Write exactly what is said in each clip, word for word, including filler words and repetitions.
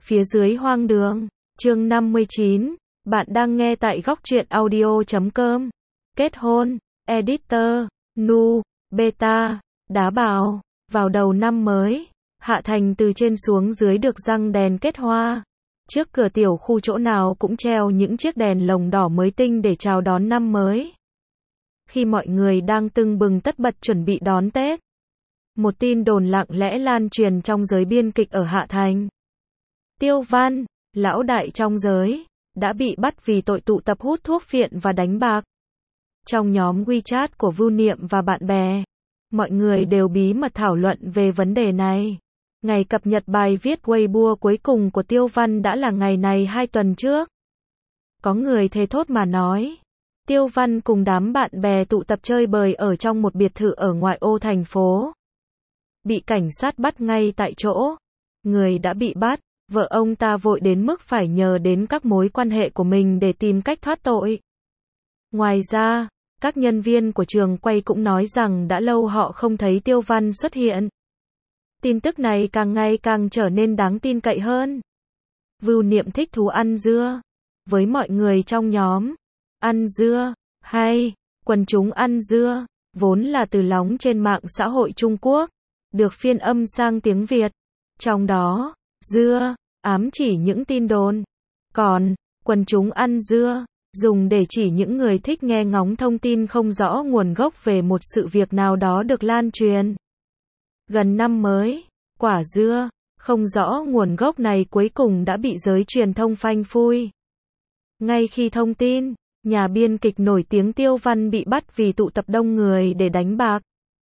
Phía dưới hoang đường, chương năm mươi chín, bạn đang nghe tại góc truyện audio chấm com. Kết hôn, editor, nu, beta, đá bào, vào đầu năm mới, Hạ Thành từ trên xuống dưới được răng đèn kết hoa. Trước cửa tiểu khu chỗ nào cũng treo những chiếc đèn lồng đỏ mới tinh để chào đón năm mới. Khi mọi người đang tưng bừng tất bật chuẩn bị đón Tết, một tin đồn lặng lẽ lan truyền trong giới biên kịch ở Hạ Thành. Tiêu Văn, lão đại trong giới, đã bị bắt vì tội tụ tập hút thuốc phiện và đánh bạc. Trong nhóm WeChat của Vưu Niệm và bạn bè, mọi người đều bí mật thảo luận về vấn đề này. Ngày cập nhật bài viết Weibo cuối cùng của Tiêu Văn đã là ngày này hai tuần trước. Có người thề thốt mà nói, Tiêu Văn cùng đám bạn bè tụ tập chơi bời ở trong một biệt thự ở ngoại ô thành phố. Bị cảnh sát bắt ngay tại chỗ. Người đã bị bắt, vợ ông ta vội đến mức phải nhờ đến các mối quan hệ của mình để tìm cách thoát tội. Ngoài ra, các nhân viên của trường quay cũng nói rằng đã lâu họ không thấy Tiêu Văn xuất hiện. Tin tức này càng ngày càng trở nên đáng tin cậy hơn. Vưu Niệm thích thú ăn dưa. Với mọi người trong nhóm, ăn dưa, hay, quần chúng ăn dưa, vốn là từ lóng trên mạng xã hội Trung Quốc, được phiên âm sang tiếng Việt. Trong đó, dưa, ám chỉ những tin đồn. Còn, quần chúng ăn dưa, dùng để chỉ những người thích nghe ngóng thông tin không rõ nguồn gốc về một sự việc nào đó được lan truyền. Gần năm mới, quả dưa, không rõ nguồn gốc này cuối cùng đã bị giới truyền thông phanh phui. Ngay khi thông tin, nhà biên kịch nổi tiếng Tiêu Văn bị bắt vì tụ tập đông người để đánh bạc.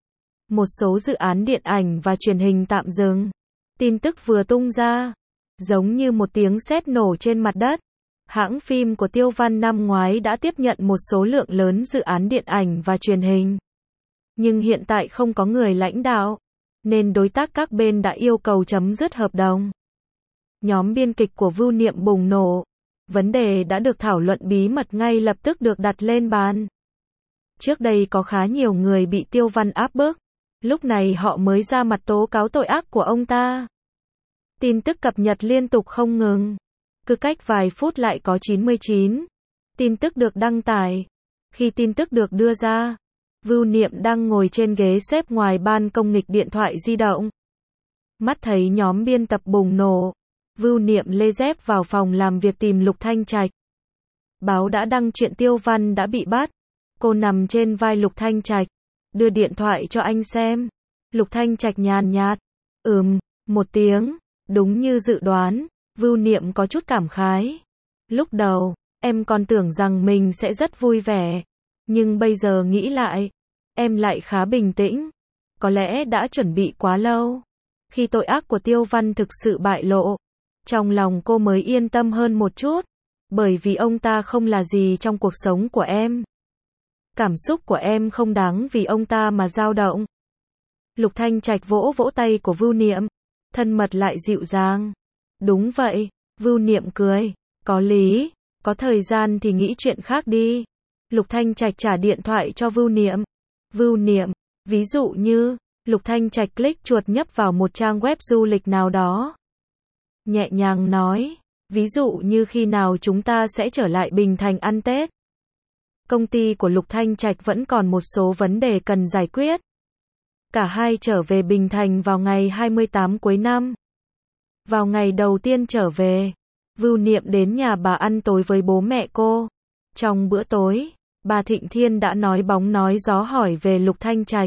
Một số dự án điện ảnh và truyền hình tạm dừng. Tin tức vừa tung ra, giống như một tiếng sét nổ trên mặt đất. Hãng phim của Tiêu Văn năm ngoái đã tiếp nhận một số lượng lớn dự án điện ảnh và truyền hình. Nhưng hiện tại không có người lãnh đạo, nên đối tác các bên đã yêu cầu chấm dứt hợp đồng. Nhóm biên kịch của Vưu Niệm bùng nổ. Vấn đề đã được thảo luận bí mật ngay lập tức được đặt lên bàn. Trước đây có khá nhiều người bị Tiêu Văn áp bức. Lúc này họ mới ra mặt tố cáo tội ác của ông ta. Tin tức cập nhật liên tục không ngừng. Cứ cách vài phút lại có chín mươi chín tin tức được đăng tải. Khi tin tức được đưa ra, Vưu Niệm đang ngồi trên ghế xếp ngoài ban công nghịch điện thoại di động. Mắt thấy nhóm biên tập bùng nổ, Vưu Niệm lê dép vào phòng làm việc tìm Lục Thanh Trạch. Báo đã đăng chuyện Tiêu Văn đã bị bắt. Cô nằm trên vai Lục Thanh Trạch, đưa điện thoại cho anh xem. Lục Thanh Trạch nhàn nhạt, ừm, một tiếng, đúng như dự đoán. Vưu Niệm có chút cảm khái. Lúc đầu, em còn tưởng rằng mình sẽ rất vui vẻ. Nhưng bây giờ nghĩ lại, em lại khá bình tĩnh. Có lẽ đã chuẩn bị quá lâu. Khi tội ác của Tiêu Văn thực sự bại lộ, trong lòng cô mới yên tâm hơn một chút. Bởi vì ông ta không là gì trong cuộc sống của em. Cảm xúc của em không đáng vì ông ta mà dao động. Lục Thanh Trạch vỗ vỗ tay của Vưu Niệm, thân mật lại dịu dàng. Đúng vậy, Vưu Niệm cười, có lý, có thời gian thì nghĩ chuyện khác đi. Lục Thanh Trạch trả điện thoại cho Vưu Niệm. Vưu Niệm, ví dụ như, Lục Thanh Trạch click chuột nhấp vào một trang web du lịch nào đó. Nhẹ nhàng nói, ví dụ như khi nào chúng ta sẽ trở lại Bình Thành ăn Tết. Công ty của Lục Thanh Trạch vẫn còn một số vấn đề cần giải quyết. Cả hai trở về Bình Thành vào ngày hai mươi tám cuối năm. Vào ngày đầu tiên trở về, Vưu Niệm đến nhà bà ăn tối với bố mẹ cô. Trong bữa tối, bà Thịnh Thiên đã nói bóng nói gió hỏi về Lục Thanh Trạch.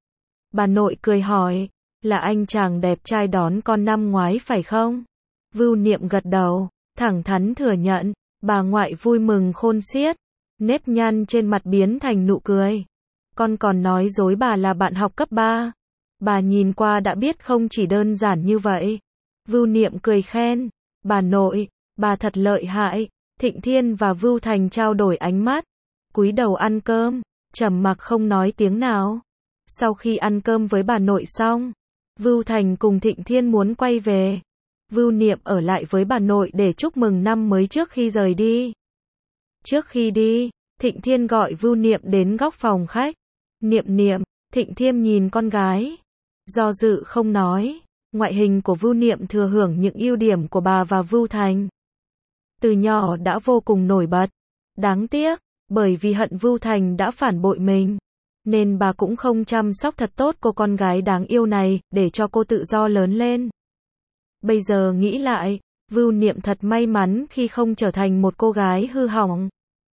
Bà nội cười hỏi, là anh chàng đẹp trai đón con năm ngoái phải không? Vưu Niệm gật đầu, thẳng thắn thừa nhận, bà ngoại vui mừng khôn xiết, nếp nhăn trên mặt biến thành nụ cười. Con còn nói dối bà là bạn học cấp ba. Bà nhìn qua đã biết không chỉ đơn giản như vậy. Vưu Niệm cười khen, bà nội, bà thật lợi hại. Thịnh Thiên và Vưu Thành trao đổi ánh mắt, cúi đầu ăn cơm, trầm mặc không nói tiếng nào. Sau khi ăn cơm với bà nội xong, Vưu Thành cùng Thịnh Thiên muốn quay về. Vưu Niệm ở lại với bà nội để chúc mừng năm mới trước khi rời đi. Trước khi đi, Thịnh Thiên gọi Vưu Niệm đến góc phòng khách. Niệm Niệm, Thịnh Thiên nhìn con gái, do dự không nói. Ngoại hình của Vưu Niệm thừa hưởng những ưu điểm của bà và Vưu Thành. Từ nhỏ đã vô cùng nổi bật. Đáng tiếc, bởi vì hận Vưu Thành đã phản bội mình, nên bà cũng không chăm sóc thật tốt cô con gái đáng yêu này, để cho cô tự do lớn lên. Bây giờ nghĩ lại, Vưu Niệm thật may mắn khi không trở thành một cô gái hư hỏng.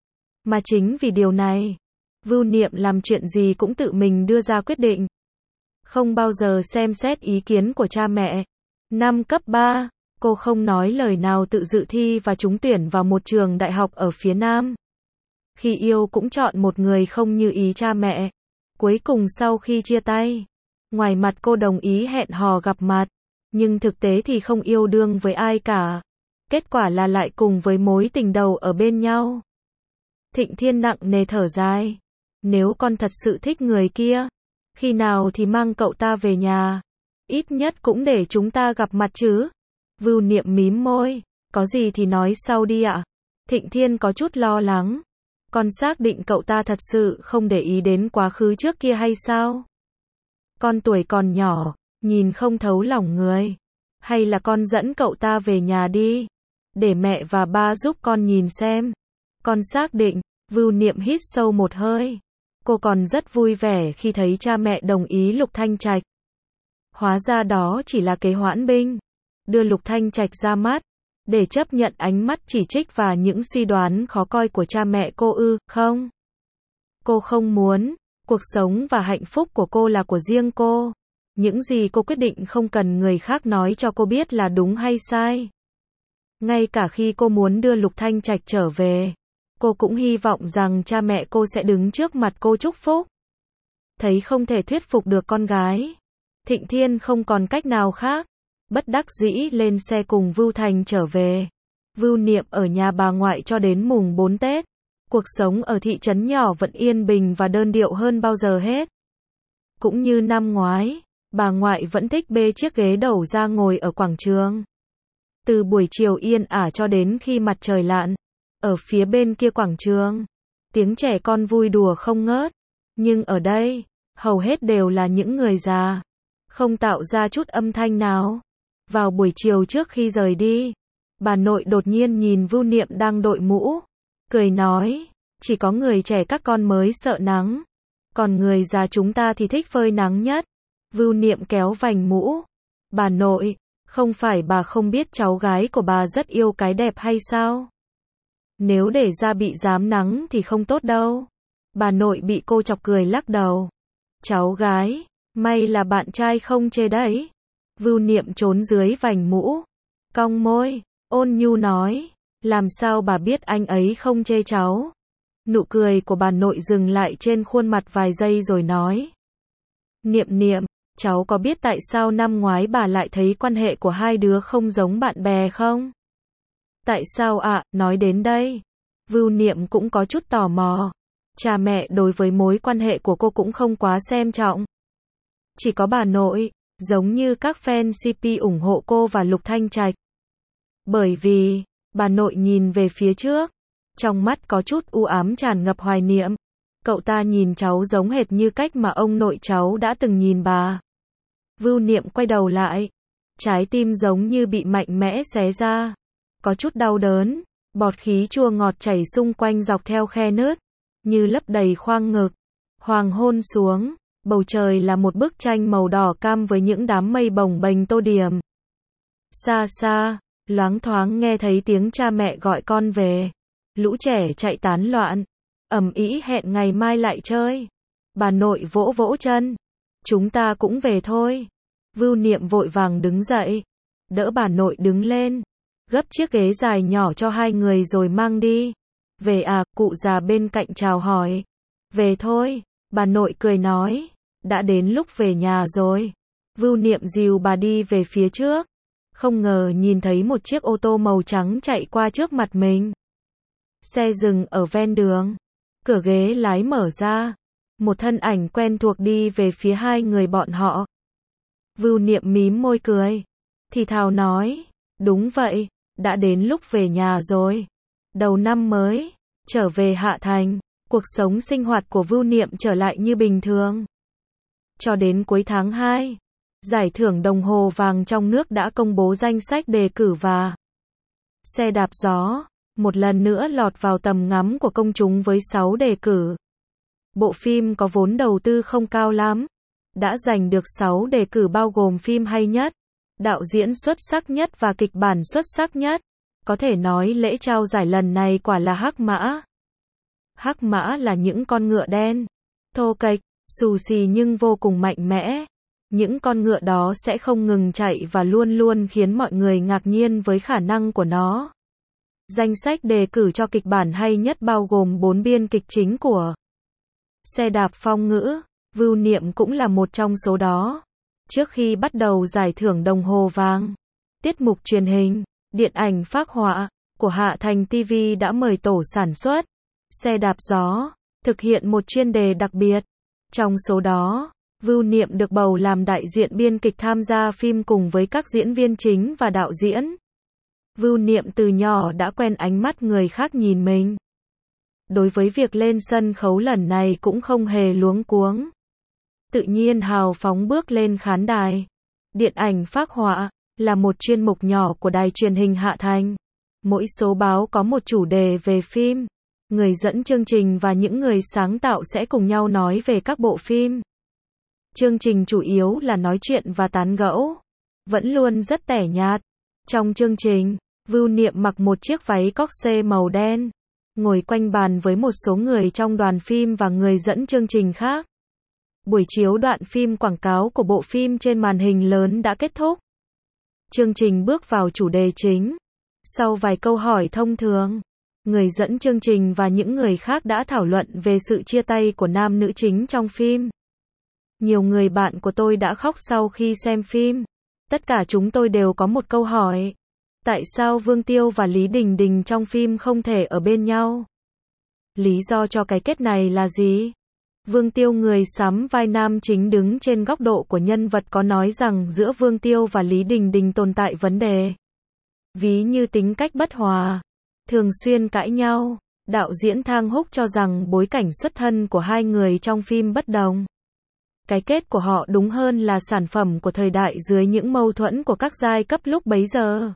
Mà chính vì điều này, Vưu Niệm làm chuyện gì cũng tự mình đưa ra quyết định. Không bao giờ xem xét ý kiến của cha mẹ. Năm cấp ba, cô không nói lời nào tự dự thi và trúng tuyển vào một trường đại học ở phía Nam. Khi yêu cũng chọn một người không như ý cha mẹ. Cuối cùng sau khi chia tay, ngoài mặt cô đồng ý hẹn hò gặp mặt, nhưng thực tế thì không yêu đương với ai cả. Kết quả là lại cùng với mối tình đầu ở bên nhau. Thịnh Thiên nặng nề thở dài. Nếu con thật sự thích người kia, khi nào thì mang cậu ta về nhà. Ít nhất cũng để chúng ta gặp mặt chứ. Vưu Niệm mím môi. Có gì thì nói sau đi ạ. Thịnh Thiên có chút lo lắng. Con xác định cậu ta thật sự không để ý đến quá khứ trước kia hay sao? Con tuổi còn nhỏ, nhìn không thấu lòng người. Hay là con dẫn cậu ta về nhà đi, để mẹ và ba giúp con nhìn xem. Con xác định. Vưu Niệm hít sâu một hơi. Cô còn rất vui vẻ khi thấy cha mẹ đồng ý Lục Thanh Trạch. Hóa ra đó chỉ là kế hoãn binh, đưa Lục Thanh Trạch ra mắt, để chấp nhận ánh mắt chỉ trích và những suy đoán khó coi của cha mẹ cô ư, không? Cô không muốn, cuộc sống và hạnh phúc của cô là của riêng cô. Những gì cô quyết định không cần người khác nói cho cô biết là đúng hay sai. Ngay cả khi cô muốn đưa Lục Thanh Trạch trở về, cô cũng hy vọng rằng cha mẹ cô sẽ đứng trước mặt cô chúc phúc. Thấy không thể thuyết phục được con gái, Thịnh Thiên không còn cách nào khác, bất đắc dĩ lên xe cùng Vưu Thành trở về. Vưu Niệm ở nhà bà ngoại cho đến mùng bốn Tết. Cuộc sống ở thị trấn nhỏ vẫn yên bình và đơn điệu hơn bao giờ hết. Cũng như năm ngoái, bà ngoại vẫn thích bê chiếc ghế đầu ra ngồi ở quảng trường. Từ buổi chiều yên ả cho đến khi mặt trời lặn, ở phía bên kia quảng trường, tiếng trẻ con vui đùa không ngớt. Nhưng ở đây, hầu hết đều là những người già, không tạo ra chút âm thanh nào. Vào buổi chiều trước khi rời đi, bà nội đột nhiên nhìn Vưu Niệm đang đội mũ, cười nói, chỉ có người trẻ các con mới sợ nắng, còn người già chúng ta thì thích phơi nắng nhất. Vưu Niệm kéo vành mũ. Bà nội, không phải bà không biết cháu gái của bà rất yêu cái đẹp hay sao? Nếu để ra bị dám nắng thì không tốt đâu. Bà nội bị cô chọc cười lắc đầu. Cháu gái, may là bạn trai không chê đấy. Vưu Niệm trốn dưới vành mũ, cong môi, ôn nhu nói, làm sao bà biết anh ấy không chê cháu? Nụ cười của bà nội dừng lại trên khuôn mặt vài giây rồi nói, Niệm Niệm, cháu có biết tại sao năm ngoái bà lại thấy quan hệ của hai đứa không giống bạn bè không? Tại sao ạ? À? Nói đến đây, Vưu Niệm cũng có chút tò mò. Cha mẹ đối với mối quan hệ của cô cũng không quá xem trọng. Chỉ có bà nội, giống như các fan xê pê ủng hộ cô và Lục Thanh Trạch. Bởi vì, bà nội nhìn về phía trước, trong mắt có chút u ám tràn ngập hoài niệm. Cậu ta nhìn cháu giống hệt như cách mà ông nội cháu đã từng nhìn bà. Vưu Niệm quay đầu lại, trái tim giống như bị mạnh mẽ xé ra, có chút đau đớn, bọt khí chua ngọt chảy xung quanh dọc theo khe nứt, như lấp đầy khoang ngực. Hoàng hôn xuống, bầu trời là một bức tranh màu đỏ cam với những đám mây bồng bềnh tô điểm. Xa xa, loáng thoáng nghe thấy tiếng cha mẹ gọi con về. Lũ trẻ chạy tán loạn, ầm ĩ hẹn ngày mai lại chơi. Bà nội vỗ vỗ chân, chúng ta cũng về thôi. Vưu Niệm vội vàng đứng dậy, đỡ bà nội đứng lên, gấp chiếc ghế dài nhỏ cho hai người rồi mang đi. Về à? Cụ già bên cạnh chào hỏi. Về thôi, bà nội cười nói, đã đến lúc về nhà rồi. Vưu Niệm dìu bà đi về phía trước, không ngờ nhìn thấy một chiếc ô tô màu trắng chạy qua trước mặt mình. Xe dừng ở ven đường, cửa ghế lái mở ra, một thân ảnh quen thuộc đi về phía hai người bọn họ. Vưu Niệm mím môi cười, thì thào nói, đúng vậy, đã đến lúc về nhà rồi. Đầu năm mới, trở về Hạ Thành, cuộc sống sinh hoạt của Vưu Niệm trở lại như bình thường. Cho đến cuối tháng hai, Giải thưởng đồng hồ vàng trong nước đã công bố danh sách đề cử và Xe đạp gió, một lần nữa lọt vào tầm ngắm của công chúng với sáu đề cử. Bộ phim có vốn đầu tư không cao lắm, đã giành được sáu đề cử bao gồm phim hay nhất, đạo diễn xuất sắc nhất và kịch bản xuất sắc nhất. Có thể nói lễ trao giải lần này quả là hắc mã. Hắc mã là những con ngựa đen, thô kệch, xù xì nhưng vô cùng mạnh mẽ. Những con ngựa đó sẽ không ngừng chạy và luôn luôn khiến mọi người ngạc nhiên với khả năng của nó. Danh sách đề cử cho kịch bản hay nhất bao gồm bốn biên kịch chính của Xe đạp phong ngữ, Vưu Niệm cũng là một trong số đó. Trước khi bắt đầu giải thưởng đồng hồ vàng, tiết mục truyền hình, điện ảnh phác họa của Hạ Thành ti vi đã mời tổ sản xuất Xe đạp gió thực hiện một chuyên đề đặc biệt. Trong số đó, Vưu Niệm được bầu làm đại diện biên kịch tham gia phim cùng với các diễn viên chính và đạo diễn. Vưu Niệm từ nhỏ đã quen ánh mắt người khác nhìn mình. Đối với việc lên sân khấu lần này cũng không hề luống cuống. Tự nhiên hào phóng bước lên khán đài. Điện ảnh phác họa là một chuyên mục nhỏ của đài truyền hình Hạ Thành. Mỗi số báo có một chủ đề về phim. Người dẫn chương trình và những người sáng tạo sẽ cùng nhau nói về các bộ phim. Chương trình chủ yếu là nói chuyện và tán gẫu, vẫn luôn rất tẻ nhạt. Trong chương trình, Vưu Niệm mặc một chiếc váy corset màu đen, ngồi quanh bàn với một số người trong đoàn phim và người dẫn chương trình khác. Buổi chiếu đoạn phim quảng cáo của bộ phim trên màn hình lớn đã kết thúc. Chương trình bước vào chủ đề chính. Sau vài câu hỏi thông thường, người dẫn chương trình và những người khác đã thảo luận về sự chia tay của nam nữ chính trong phim. Nhiều người bạn của tôi đã khóc sau khi xem phim. Tất cả chúng tôi đều có một câu hỏi. Tại sao Vương Tiêu và Lý Đình Đình trong phim không thể ở bên nhau? Lý do cho cái kết này là gì? Vương Tiêu, người sắm vai nam chính đứng trên góc độ của nhân vật, có nói rằng giữa Vương Tiêu và Lý Đình Đình tồn tại vấn đề. Ví như tính cách bất hòa, thường xuyên cãi nhau. Đạo diễn Thang Húc cho rằng bối cảnh xuất thân của hai người trong phim bất đồng. Cái kết của họ đúng hơn là sản phẩm của thời đại dưới những mâu thuẫn của các giai cấp lúc bấy giờ.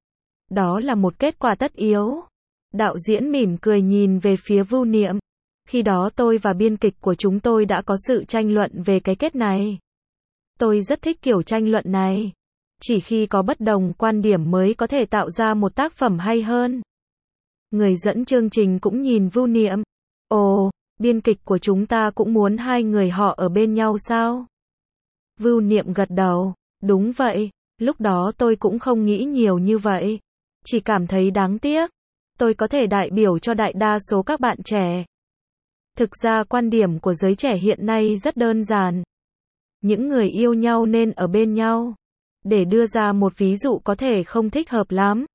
Đó là một kết quả tất yếu. Đạo diễn mỉm cười nhìn về phía Vưu Niệm. Khi đó tôi và biên kịch của chúng tôi đã có sự tranh luận về cái kết này. Tôi rất thích kiểu tranh luận này. Chỉ khi có bất đồng quan điểm mới có thể tạo ra một tác phẩm hay hơn. Người dẫn chương trình cũng nhìn Vưu Niệm. Ồ, biên kịch của chúng ta cũng muốn hai người họ ở bên nhau sao? Vưu Niệm gật đầu. Đúng vậy, lúc đó tôi cũng không nghĩ nhiều như vậy. Chỉ cảm thấy đáng tiếc. Tôi có thể đại biểu cho đại đa số các bạn trẻ. Thực ra quan điểm của giới trẻ hiện nay rất đơn giản. Những người yêu nhau nên ở bên nhau. Để đưa ra một ví dụ có thể không thích hợp lắm.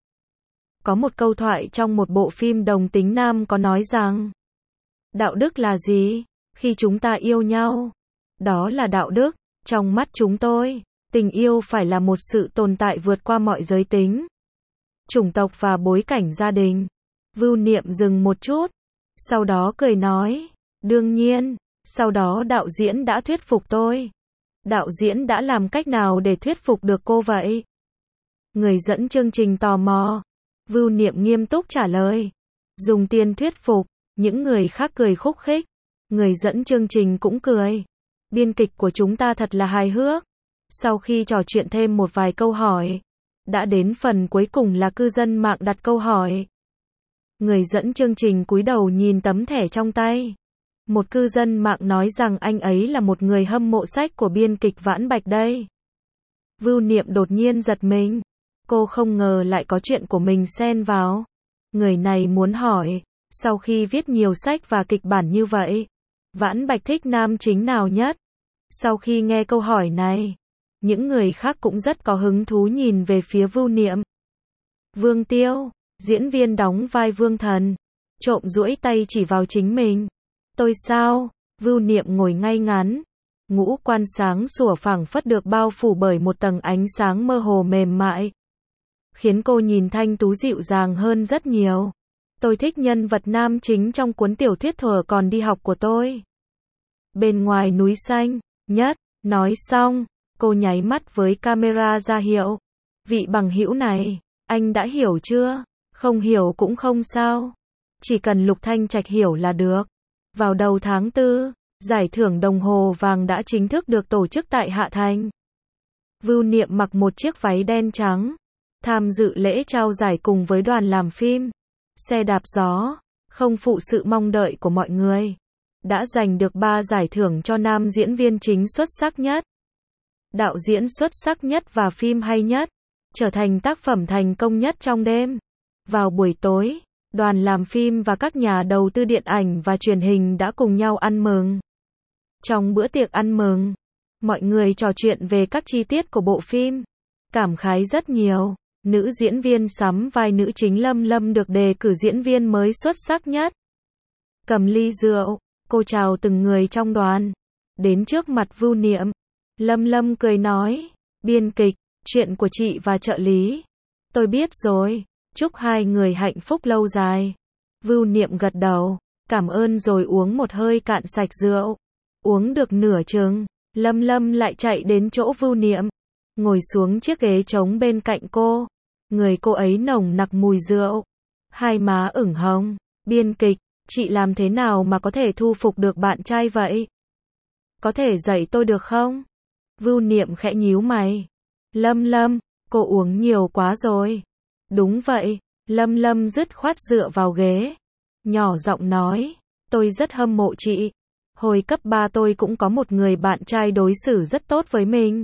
Có một câu thoại trong một bộ phim đồng tính nam có nói rằng, đạo đức là gì? Khi chúng ta yêu nhau, đó là đạo đức. Trong mắt chúng tôi, tình yêu phải là một sự tồn tại vượt qua mọi giới tính, chủng tộc và bối cảnh gia đình. Vưu Niệm dừng một chút, sau đó cười nói, đương nhiên. Sau đó đạo diễn đã thuyết phục tôi. Đạo diễn đã làm cách nào để thuyết phục được cô vậy? Người dẫn chương trình tò mò. Vưu Niệm nghiêm túc trả lời, dùng tiền thuyết phục. Những người khác cười khúc khích. Người dẫn chương trình cũng cười. Biên kịch của chúng ta thật là hài hước. Sau khi trò chuyện thêm một vài câu hỏi, đã đến phần cuối cùng là cư dân mạng đặt câu hỏi. Người dẫn chương trình cúi đầu nhìn tấm thẻ trong tay. Một cư dân mạng nói rằng anh ấy là một người hâm mộ sách của biên kịch Vãn Bạch đây. Vưu Niệm đột nhiên giật mình. Cô không ngờ lại có chuyện của mình xen vào. Người này muốn hỏi, sau khi viết nhiều sách và kịch bản như vậy, Vãn Bạch thích nam chính nào nhất? Sau khi nghe câu hỏi này, những người khác cũng rất có hứng thú nhìn về phía Vưu Niệm. Vương Tiêu, diễn viên đóng vai Vương Thần, trộm duỗi tay chỉ vào chính mình. Tôi sao? Vưu Niệm ngồi ngay ngắn. Ngũ quan sáng sủa phảng phất được bao phủ bởi một tầng ánh sáng mơ hồ mềm mại, khiến cô nhìn thanh tú dịu dàng hơn rất nhiều. Tôi thích nhân vật nam chính trong cuốn tiểu thuyết Thuở còn đi học của tôi. Bên ngoài núi xanh, nhất. Nói xong, Cô nháy mắt với camera ra hiệu. Vị bằng hữu này, anh đã hiểu chưa? Không hiểu cũng không sao. Chỉ cần Lục Thanh Trạch hiểu là được. Vào đầu tháng tư, giải thưởng đồng hồ vàng đã chính thức được tổ chức tại Hạ Thành. Vưu Niệm mặc một chiếc váy đen trắng, tham dự lễ trao giải cùng với đoàn làm phim Xe đạp gió, không phụ sự mong đợi của mọi người. Đã giành được ba giải thưởng cho nam diễn viên chính xuất sắc nhất, đạo diễn xuất sắc nhất và phim hay nhất, trở thành tác phẩm thành công nhất trong đêm. Vào buổi tối, đoàn làm phim và các nhà đầu tư điện ảnh và truyền hình đã cùng nhau ăn mừng. Trong bữa tiệc ăn mừng, mọi người trò chuyện về các chi tiết của bộ phim, cảm khái rất nhiều. Nữ diễn viên sắm vai nữ chính Lâm Lâm được đề cử diễn viên mới xuất sắc nhất. Cầm ly rượu, cô chào từng người trong đoàn. Đến trước mặt Vưu Niệm, Lâm Lâm cười nói, biên kịch, chuyện của chị và trợ lý. Tôi biết rồi, chúc hai người hạnh phúc lâu dài. Vưu Niệm gật đầu, cảm ơn rồi uống một hơi cạn sạch rượu. Uống được nửa chừng, Lâm Lâm lại chạy đến chỗ Vưu Niệm, ngồi xuống chiếc ghế trống bên cạnh cô. Người cô ấy nồng nặc mùi rượu, hai má ửng hồng. Biên kịch, chị làm thế nào mà có thể thu phục được bạn trai vậy? Có thể dạy tôi được không? Vưu Niệm khẽ nhíu mày. Lâm Lâm, cô uống nhiều quá rồi. Đúng vậy, Lâm Lâm dứt khoát dựa vào ghế, nhỏ giọng nói, tôi rất hâm mộ chị. Hồi cấp ba tôi cũng có một người bạn trai đối xử rất tốt với mình.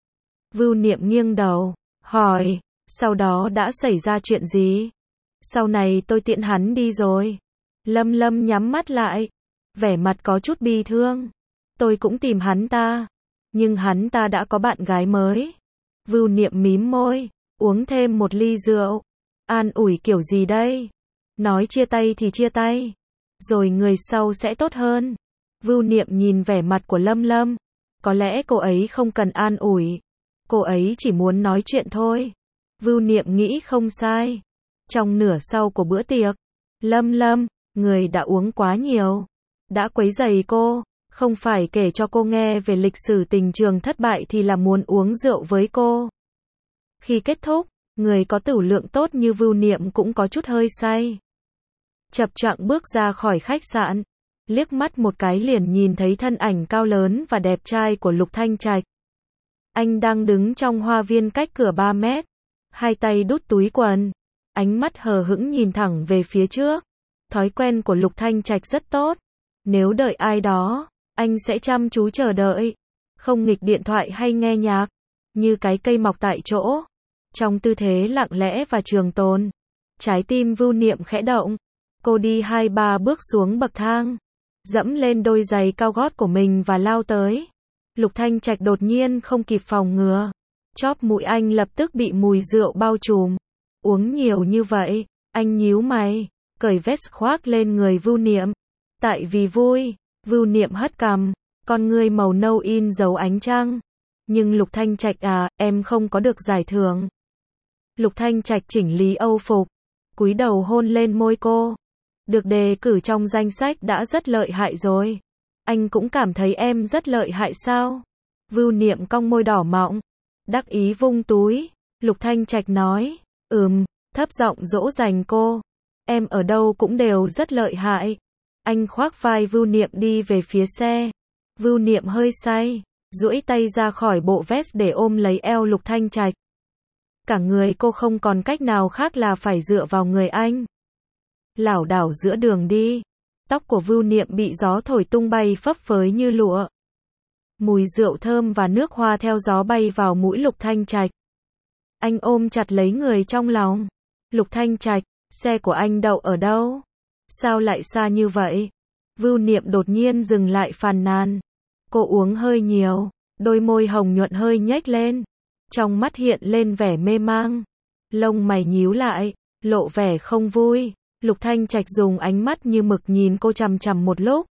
Vưu Niệm nghiêng đầu, hỏi, sau đó đã xảy ra chuyện gì? Sau này tôi tiễn hắn đi rồi. Lâm Lâm nhắm mắt lại, vẻ mặt có chút bi thương. Tôi cũng tìm hắn ta, nhưng hắn ta đã có bạn gái mới. Vưu Niệm mím môi, uống thêm một ly rượu. An ủi kiểu gì đây? Nói chia tay thì chia tay, rồi người sau sẽ tốt hơn. Vưu Niệm nhìn vẻ mặt của Lâm Lâm, có lẽ cô ấy không cần an ủi, cô ấy chỉ muốn nói chuyện thôi. Vưu Niệm nghĩ không sai. Trong nửa sau của bữa tiệc, Lâm Lâm, người đã uống quá nhiều, đã quấy rầy cô, không phải kể cho cô nghe về lịch sử tình trường thất bại thì là muốn uống rượu với cô. Khi kết thúc, người có tửu lượng tốt như Vưu Niệm cũng có chút hơi say. Chập choạng bước ra khỏi khách sạn, liếc mắt một cái liền nhìn thấy thân ảnh cao lớn và đẹp trai của Lục Thanh Trạch. Anh đang đứng trong hoa viên cách cửa ba mét, hai tay đút túi quần, ánh mắt hờ hững nhìn thẳng về phía trước. Thói quen của Lục Thanh Trạch rất tốt. Nếu đợi ai đó, anh sẽ chăm chú chờ đợi, không nghịch điện thoại hay nghe nhạc, như cái cây mọc tại chỗ, trong tư thế lặng lẽ và trường tồn. Trái tim Vưu Niệm khẽ động, cô đi hai ba bước xuống bậc thang, dẫm lên đôi giày cao gót của mình và lao tới. Lục Thanh Trạch đột nhiên không kịp phòng ngừa, chóp mũi anh lập tức bị mùi rượu bao trùm. Uống nhiều như vậy, anh nhíu mày, cởi vest khoác lên người Vưu Niệm. Tại vì vui, Vưu Niệm hất cằm, con ngươi màu nâu in dấu ánh trăng. Nhưng Lục Thanh Trạch à, em không có được giải thưởng. Lục Thanh Trạch chỉnh lý âu phục, cúi đầu hôn lên môi cô. Được đề cử trong danh sách đã rất lợi hại rồi. Anh cũng cảm thấy em rất lợi hại sao? Vưu Niệm cong môi đỏ mọng, đắc ý vung túi. Lục Thanh Trạch nói, ừm, thấp giọng dỗ dành cô. Em ở đâu cũng đều rất lợi hại. Anh khoác vai Vưu Niệm đi về phía xe. Vưu Niệm hơi say, duỗi tay ra khỏi bộ vest để ôm lấy eo Lục Thanh Trạch. Cả người cô không còn cách nào khác là phải dựa vào người anh. Lảo đảo giữa đường đi, tóc của Vưu Niệm bị gió thổi tung bay phấp phới như lụa. Mùi rượu thơm và nước hoa theo gió bay vào mũi Lục Thanh Trạch. Anh ôm chặt lấy người trong lòng. Lục Thanh Trạch, xe của anh đậu ở đâu? Sao lại xa như vậy? Vưu Niệm đột nhiên dừng lại phàn nàn. Cô uống hơi nhiều, đôi môi hồng nhuận hơi nhếch lên. Trong mắt hiện lên vẻ mê mang. Lông mày nhíu lại, lộ vẻ không vui. Lục Thanh Trạch dùng ánh mắt như mực nhìn cô chằm chằm một lúc.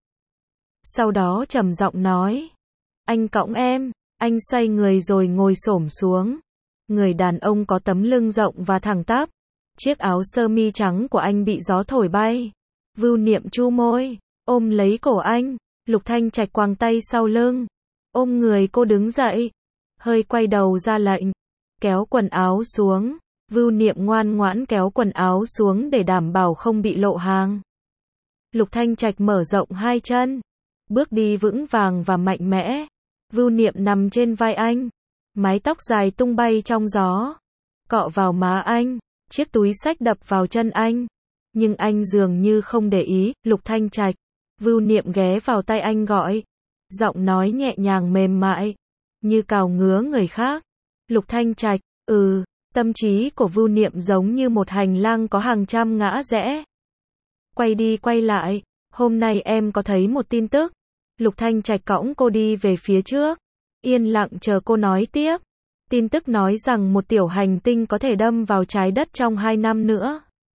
Sau đó trầm giọng nói. Anh cõng em. Anh xoay người rồi ngồi xổm xuống. Người đàn ông có tấm lưng rộng và thẳng tắp. Chiếc áo sơ mi trắng của anh bị gió thổi bay. Vưu Niệm chu môi, ôm lấy cổ anh. Lục Thanh Trạch quàng tay sau lưng, ôm người cô đứng dậy. hơi quay đầu ra lệnh, kéo quần áo xuống. Vưu Niệm ngoan ngoãn kéo quần áo xuống để đảm bảo không bị lộ hàng. Lục Thanh Trạch mở rộng hai chân, bước đi vững vàng và mạnh mẽ. Vưu Niệm nằm trên vai anh, mái tóc dài tung bay trong gió, cọ vào má anh, chiếc túi xách đập vào chân anh. Nhưng anh dường như không để ý. Lục Thanh Trạch. Vưu Niệm ghé vào tay anh gọi, giọng nói nhẹ nhàng mềm mại, như cào ngứa người khác. Lục Thanh Trạch. Ừ. Tâm trí của Vưu Niệm giống như một hành lang có hàng trăm ngã rẽ. Quay đi quay lại. Hôm nay em có thấy một tin tức. Lục Thanh Trạch cõng cô đi về phía trước, yên lặng chờ cô nói tiếp. Tin tức nói rằng một tiểu hành tinh có thể đâm vào trái đất trong hai năm nữa.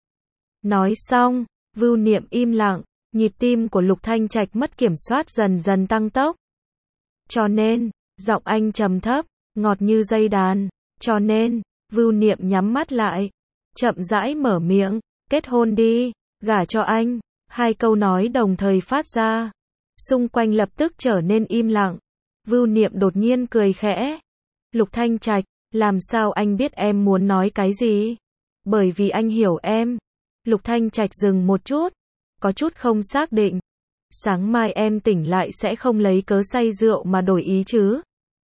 Nói xong, Vưu Niệm im lặng, nhịp tim của Lục Thanh Trạch mất kiểm soát dần dần tăng tốc. Cho nên, giọng anh trầm thấp, ngọt như dây đàn. Cho nên, Vưu Niệm nhắm mắt lại, chậm rãi mở miệng, kết hôn đi, gả cho anh. Hai câu nói đồng thời phát ra. Xung quanh lập tức trở nên im lặng. Vưu Niệm đột nhiên cười khẽ. Lục Thanh Trạch, làm sao anh biết em muốn nói cái gì? Bởi vì anh hiểu em. Lục Thanh Trạch dừng một chút, có chút không xác định. Sáng mai em tỉnh lại sẽ không lấy cớ say rượu mà đổi ý chứ?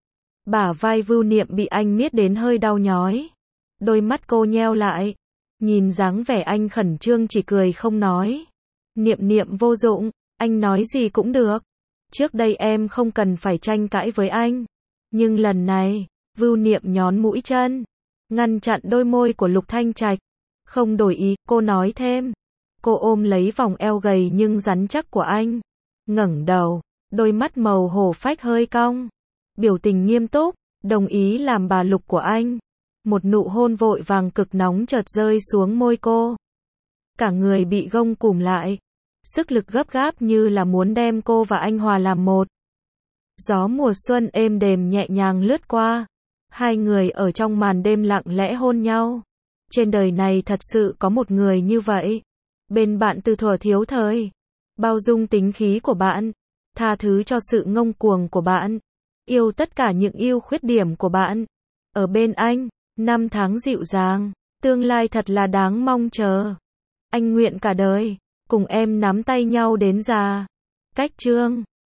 Bả vai Vưu Niệm bị anh miết đến hơi đau nhói. Đôi mắt cô nheo lại, nhìn dáng vẻ anh khẩn trương chỉ cười không nói. Niệm Niệm vô dụng, anh nói gì cũng được. Trước đây em không cần phải tranh cãi với anh. Nhưng lần này, Vưu Niệm nhón mũi chân, ngăn chặn đôi môi của Lục Thanh Trạch. Không đổi ý, cô nói thêm. Cô ôm lấy vòng eo gầy nhưng rắn chắc của anh, ngẩng đầu, đôi mắt màu hổ phách hơi cong, biểu tình nghiêm túc, đồng ý làm bà Lục của anh. Một nụ hôn vội vàng cực nóng chợt rơi xuống môi cô. Cả người bị gông cùm lại, sức lực gấp gáp như là muốn đem cô và anh hòa làm một. Gió mùa xuân êm đềm nhẹ nhàng lướt qua, hai người ở trong màn đêm lặng lẽ hôn nhau. Trên đời này thật sự có một người như vậy, bên bạn từ thuở thiếu thời, bao dung tính khí của bạn, tha thứ cho sự ngông cuồng của bạn, yêu tất cả những ưu khuyết điểm của bạn. Ở bên anh, năm tháng dịu dàng, tương lai thật là đáng mong chờ. Anh nguyện cả đời cùng em nắm tay nhau đến già. Cách chương